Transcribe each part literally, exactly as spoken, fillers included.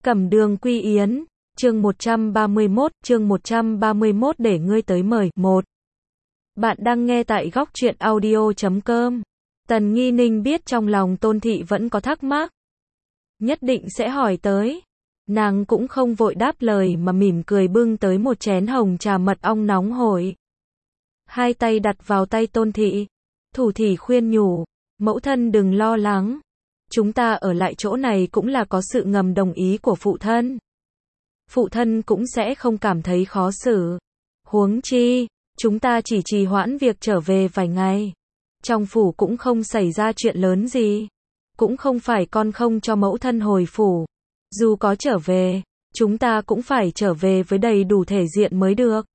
Cẩm Đường Quy Yến, chương một trăm ba mươi mốt, chương một trăm ba mươi mốt để ngươi tới mời. một. Bạn đang nghe tại góc truyện audio chấm com. Tần Nghi Ninh biết trong lòng Tôn Thị vẫn có thắc mắc. Nhất định sẽ hỏi tới. Nàng cũng không vội đáp lời mà mỉm cười bưng tới một chén hồng trà mật ong nóng hổi. Hai tay đặt vào tay Tôn Thị. Thủ thỉ khuyên nhủ, mẫu thân đừng lo lắng. Chúng ta ở lại chỗ này cũng là có sự ngầm đồng ý của phụ thân. Phụ thân cũng sẽ không cảm thấy khó xử. Huống chi, chúng ta chỉ trì hoãn việc trở về vài ngày. Trong phủ cũng không xảy ra chuyện lớn gì. Cũng không phải con không cho mẫu thân hồi phủ. Dù có trở về, chúng ta cũng phải trở về với đầy đủ thể diện mới được.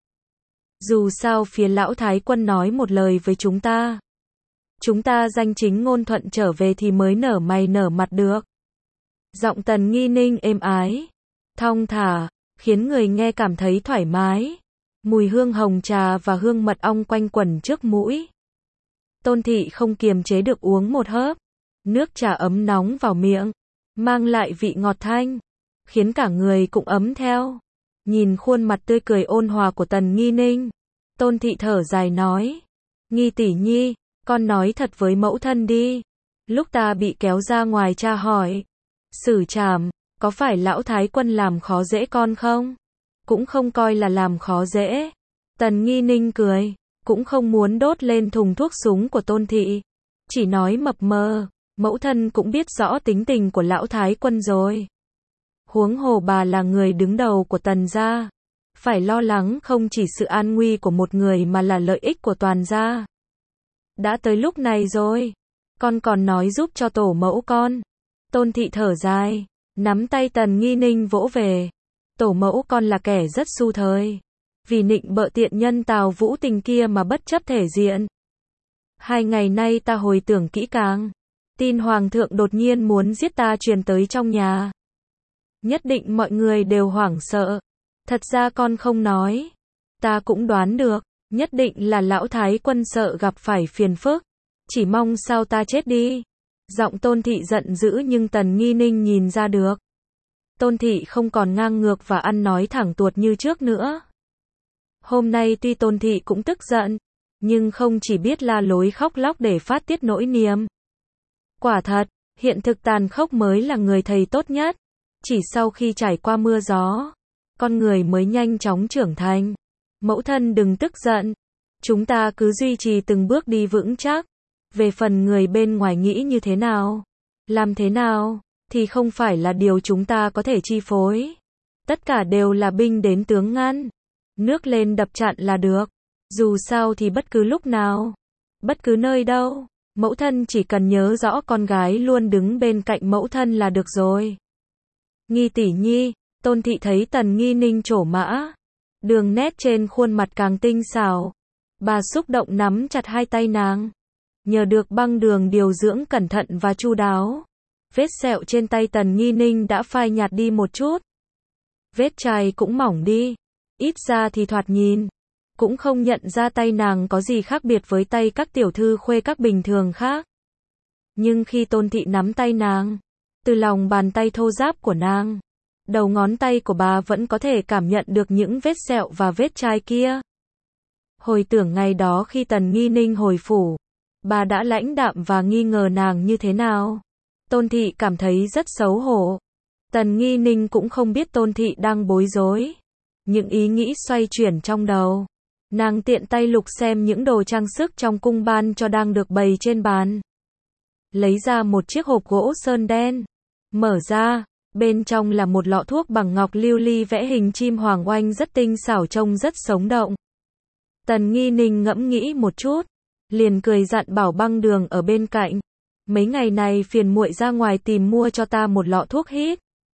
Dù sao phía lão thái quân nói một lời với chúng ta. Chúng ta danh chính ngôn thuận trở về thì mới nở mày nở mặt được. Giọng Tần Nghi Ninh êm ái, thong thả, khiến người nghe cảm thấy thoải mái. Mùi hương hồng trà và hương mật ong quanh quẩn trước mũi. Tôn Thị không kiềm chế được uống một hớp. Nước trà ấm nóng vào miệng, mang lại vị ngọt thanh, khiến cả người cũng ấm theo. Nhìn khuôn mặt tươi cười ôn hòa của Tần Nghi Ninh, Tôn Thị thở dài nói, Nghi tỷ nhi, con nói thật với mẫu thân đi. Lúc ta bị kéo ra ngoài tra hỏi, xử trảm, có phải lão thái quân làm khó dễ con không? Cũng không coi là làm khó dễ. Tần Nghi Ninh cười, cũng không muốn đốt lên thùng thuốc súng của Tôn Thị. Chỉ nói mập mờ, mẫu thân cũng biết rõ tính tình của lão thái quân rồi. Huống hồ bà là người đứng đầu của Tần gia. Phải lo lắng không chỉ sự an nguy của một người mà là lợi ích của toàn gia. Đã tới lúc này rồi, con còn nói giúp cho tổ mẫu con. Tôn Thị thở dài, nắm tay Tần Nghi Ninh vỗ về. Tổ mẫu con là kẻ rất xu thời. Vì nịnh bợ tiện nhân Tào Vũ Tình kia mà bất chấp thể diện. Hai ngày nay ta hồi tưởng kỹ càng. Tin Hoàng thượng đột nhiên muốn giết ta truyền tới trong nhà. Nhất định mọi người đều hoảng sợ. Thật ra con không nói. Ta cũng đoán được. Nhất định là lão thái quân sợ gặp phải phiền phức. Chỉ mong sao ta chết đi. Giọng Tôn Thị giận dữ nhưng Tần Nghi Ninh nhìn ra được. Tôn Thị không còn ngang ngược và ăn nói thẳng tuột như trước nữa. Hôm nay tuy Tôn Thị cũng tức giận, nhưng không chỉ biết la lối khóc lóc để phát tiết nỗi niềm. Quả thật, hiện thực tàn khốc mới là người thầy tốt nhất. Chỉ sau khi trải qua mưa gió, con người mới nhanh chóng trưởng thành. Mẫu thân đừng tức giận. Chúng ta cứ duy trì từng bước đi vững chắc. Về phần người bên ngoài nghĩ như thế nào, làm thế nào, thì không phải là điều chúng ta có thể chi phối. Tất cả đều là binh đến tướng ngăn. Nước lên đập chặn là được. Dù sao thì bất cứ lúc nào, bất cứ nơi đâu, mẫu thân chỉ cần nhớ rõ con gái luôn đứng bên cạnh mẫu thân là được rồi. Nghi tỷ nhi, Tôn Thị thấy Tần Nghi Ninh trổ mã. Đường nét trên khuôn mặt càng tinh xảo. Bà xúc động nắm chặt hai tay nàng. Nhờ được băng đường điều dưỡng cẩn thận và chu đáo. Vết sẹo trên tay Tần Nghi Ninh đã phai nhạt đi một chút. Vết chai cũng mỏng đi. Ít ra thì thoạt nhìn, cũng không nhận ra tay nàng có gì khác biệt với tay các tiểu thư khuê các bình thường khác. Nhưng khi Tôn Thị nắm tay nàng, từ lòng bàn tay thô ráp của nàng, đầu ngón tay của bà vẫn có thể cảm nhận được những vết sẹo và vết chai kia. Hồi tưởng ngày đó khi Tần Nghi Ninh hồi phủ, bà đã lãnh đạm và nghi ngờ nàng như thế nào. Tôn Thị cảm thấy rất xấu hổ. Tần Nghi Ninh cũng không biết Tôn Thị đang bối rối. Những ý nghĩ xoay chuyển trong đầu. Nàng tiện tay lục xem những đồ trang sức trong cung ban cho đang được bày trên bàn. Lấy ra một chiếc hộp gỗ sơn đen. Mở ra, bên trong là một lọ thuốc bằng ngọc lưu ly vẽ hình chim hoàng oanh rất tinh xảo trông rất sống động. Tần Nghi Ninh ngẫm nghĩ một chút, liền cười dặn bảo băng đường ở bên cạnh. Mấy ngày này phiền muội ra ngoài tìm mua cho ta một lọ thuốc hít.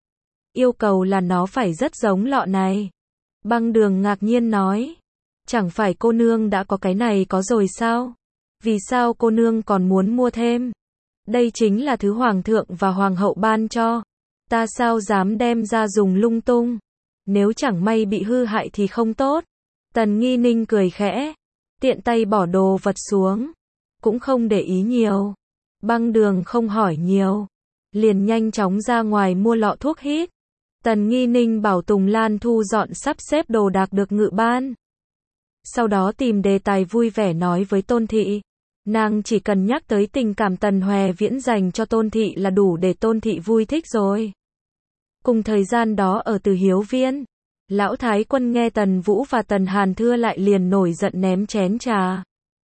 Yêu cầu là nó phải rất giống lọ này. Băng đường ngạc nhiên nói. Chẳng phải cô nương đã có cái này có rồi sao? Vì sao cô nương còn muốn mua thêm? Đây chính là thứ hoàng thượng và hoàng hậu ban cho. Ta sao dám đem ra dùng lung tung? Nếu chẳng may bị hư hại thì không tốt. Tần Nghi Ninh cười khẽ. Tiện tay bỏ đồ vật xuống. Cũng không để ý nhiều. Băng đường không hỏi nhiều. Liền nhanh chóng ra ngoài mua lọ thuốc hít. Tần Nghi Ninh bảo Tùng Lan thu dọn sắp xếp đồ đạc được ngự ban. Sau đó tìm đề tài vui vẻ nói với Tôn Thị. Nàng chỉ cần nhắc tới tình cảm Tần Hoè Viễn dành cho Tôn Thị là đủ để Tôn Thị vui thích rồi. Cùng thời gian đó ở Từ Hiếu Viên, Lão Thái Quân nghe Tần Vũ và Tần Hàn thưa lại liền nổi giận ném chén trà.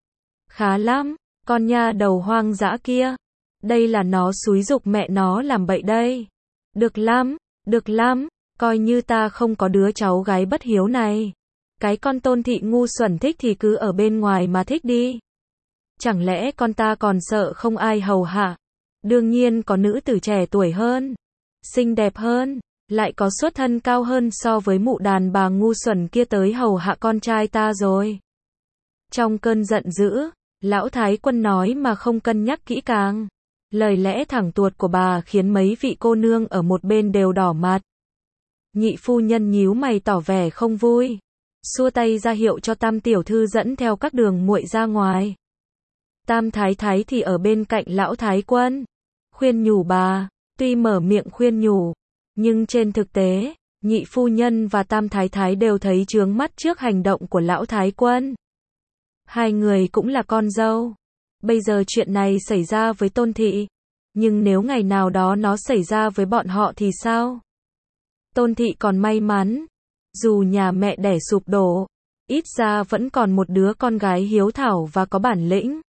Khá lắm, con nha đầu hoang dã kia. Đây là nó xúi giục mẹ nó làm bậy đây. Được lắm, được lắm, coi như ta không có đứa cháu gái bất hiếu này. Cái con Tôn Thị ngu xuẩn thích thì cứ ở bên ngoài mà thích đi. Chẳng lẽ con ta còn sợ không ai hầu hạ? Đương nhiên có nữ tử trẻ tuổi hơn, xinh đẹp hơn, lại có xuất thân cao hơn so với mụ đàn bà ngu xuẩn kia tới hầu hạ con trai ta rồi. Trong cơn giận dữ, Lão Thái Quân nói mà không cân nhắc kỹ càng. Lời lẽ thẳng tuột của bà khiến mấy vị cô nương ở một bên đều đỏ mặt. Nhị phu nhân nhíu mày tỏ vẻ không vui, xua tay ra hiệu cho Tam tiểu thư dẫn theo các đường muội ra ngoài. Tam thái thái thì ở bên cạnh Lão Thái Quân, khuyên nhủ bà. Tuy mở miệng khuyên nhủ, nhưng trên thực tế, nhị phu nhân và Tam thái thái đều thấy chướng mắt trước hành động của Lão Thái Quân. Hai người cũng là con dâu. Bây giờ chuyện này xảy ra với Tôn Thị, nhưng nếu ngày nào đó nó xảy ra với bọn họ thì sao? Tôn Thị còn may mắn, dù nhà mẹ đẻ sụp đổ, ít ra vẫn còn một đứa con gái hiếu thảo và có bản lĩnh.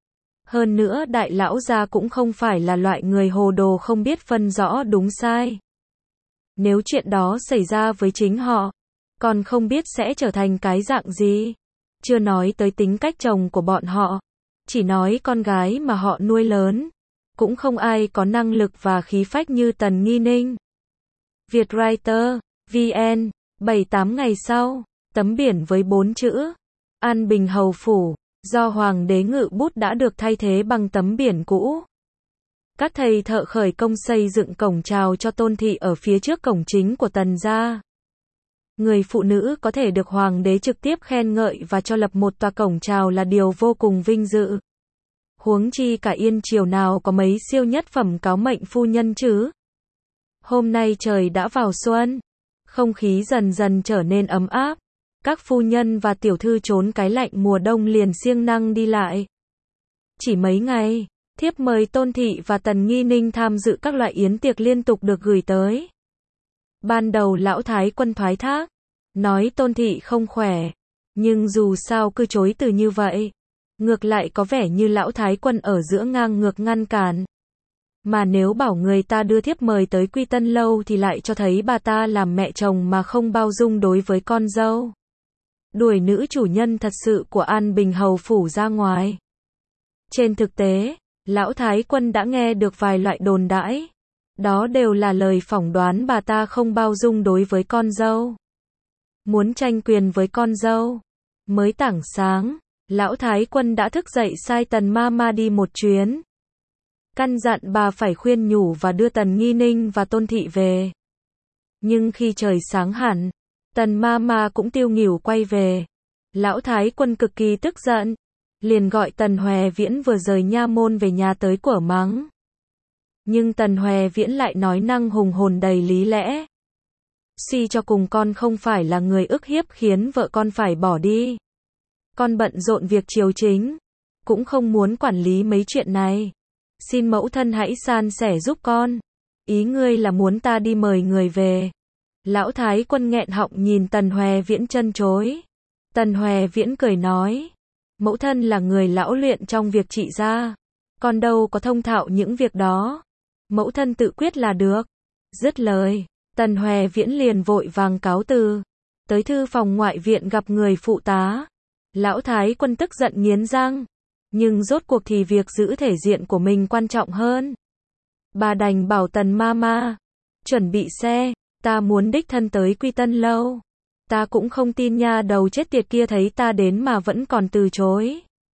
Hơn nữa đại lão gia cũng không phải là loại người hồ đồ không biết phân rõ đúng sai. Nếu chuyện đó xảy ra với chính họ, còn không biết sẽ trở thành cái dạng gì. Chưa nói tới tính cách chồng của bọn họ, chỉ nói con gái mà họ nuôi lớn, cũng không ai có năng lực và khí phách như Tần Nghi Ninh. Vietwriter, vê en, bảy tám ngày sau, tấm biển với bốn chữ An Bình Hầu Phủ do Hoàng đế ngự bút đã được thay thế bằng tấm biển cũ. Các thầy thợ khởi công xây dựng cổng chào cho Tôn Thị ở phía trước cổng chính của Tần gia. Người phụ nữ có thể được Hoàng đế trực tiếp khen ngợi và cho lập một tòa cổng chào là điều vô cùng vinh dự. Huống chi cả Yên Triều nào có mấy siêu nhất phẩm cáo mệnh phu nhân chứ. Hôm nay trời đã vào xuân, không khí dần dần trở nên ấm áp. Các phu nhân và tiểu thư trốn cái lạnh mùa đông liền siêng năng đi lại. Chỉ mấy ngày, thiếp mời Tôn Thị và Tần Nghi Ninh tham dự các loại yến tiệc liên tục được gửi tới. Ban đầu Lão Thái Quân thoái thác, nói Tôn Thị không khỏe, nhưng dù sao cứ chối từ như vậy. Ngược lại có vẻ như Lão Thái Quân ở giữa ngang ngược ngăn cản. Mà nếu bảo người ta đưa thiếp mời tới Quy Tân Lâu thì lại cho thấy bà ta làm mẹ chồng mà không bao dung đối với con dâu. Đuổi nữ chủ nhân thật sự của An Bình Hầu Phủ ra ngoài. Trên thực tế, Lão Thái Quân đã nghe được vài loại đồn đãi. Đó đều là lời phỏng đoán bà ta không bao dung đối với con dâu. Muốn tranh quyền với con dâu. Mới tảng sáng, Lão Thái Quân đã thức dậy sai Tần Ma Ma đi một chuyến. Căn dặn bà phải khuyên nhủ và đưa Tần Nghi Ninh và Tôn Thị về. Nhưng khi trời sáng hẳn, Tần Ma Ma cũng tiêu nghỉu quay về. Lão Thái Quân cực kỳ tức giận, liền gọi Tần Hoè Viễn vừa rời nha môn về nhà tới quở mắng. Nhưng Tần Hoè Viễn lại nói năng hùng hồn đầy lý lẽ. Suy cho cùng con không phải là người ức hiếp khiến vợ con phải bỏ đi. Con bận rộn việc triều chính, cũng không muốn quản lý mấy chuyện này. Xin mẫu thân hãy san sẻ giúp con. Ý ngươi là muốn ta đi mời người về. Lão Thái Quân nghẹn họng nhìn Tần Hoè Viễn trân chối. Tần Hoè Viễn cười nói, mẫu thân là người lão luyện trong việc trị gia, con đâu có thông thạo những việc đó. Mẫu thân tự quyết là được. Dứt lời, Tần Hoè Viễn liền vội vàng cáo từ, tới thư phòng ngoại viện gặp người phụ tá. Lão Thái Quân tức giận nghiến răng, nhưng rốt cuộc thì việc giữ thể diện của mình quan trọng hơn. Bà đành bảo Tần Ma Ma, chuẩn bị xe, ta muốn đích thân tới Quy Tân Lâu. Ta cũng không tin nha đầu chết tiệt kia thấy ta đến mà vẫn còn từ chối.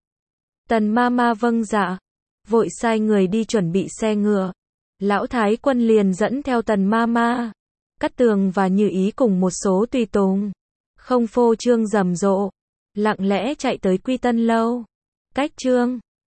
Tần Ma Ma vâng dạ, vội sai người đi chuẩn bị xe ngựa. Lão Thái Quân liền dẫn theo Tần Ma Ma, Cát Tường và Như Ý cùng một số tùy tùng, không phô trương rầm rộ, lặng lẽ chạy tới Quy Tân Lâu. Cách trương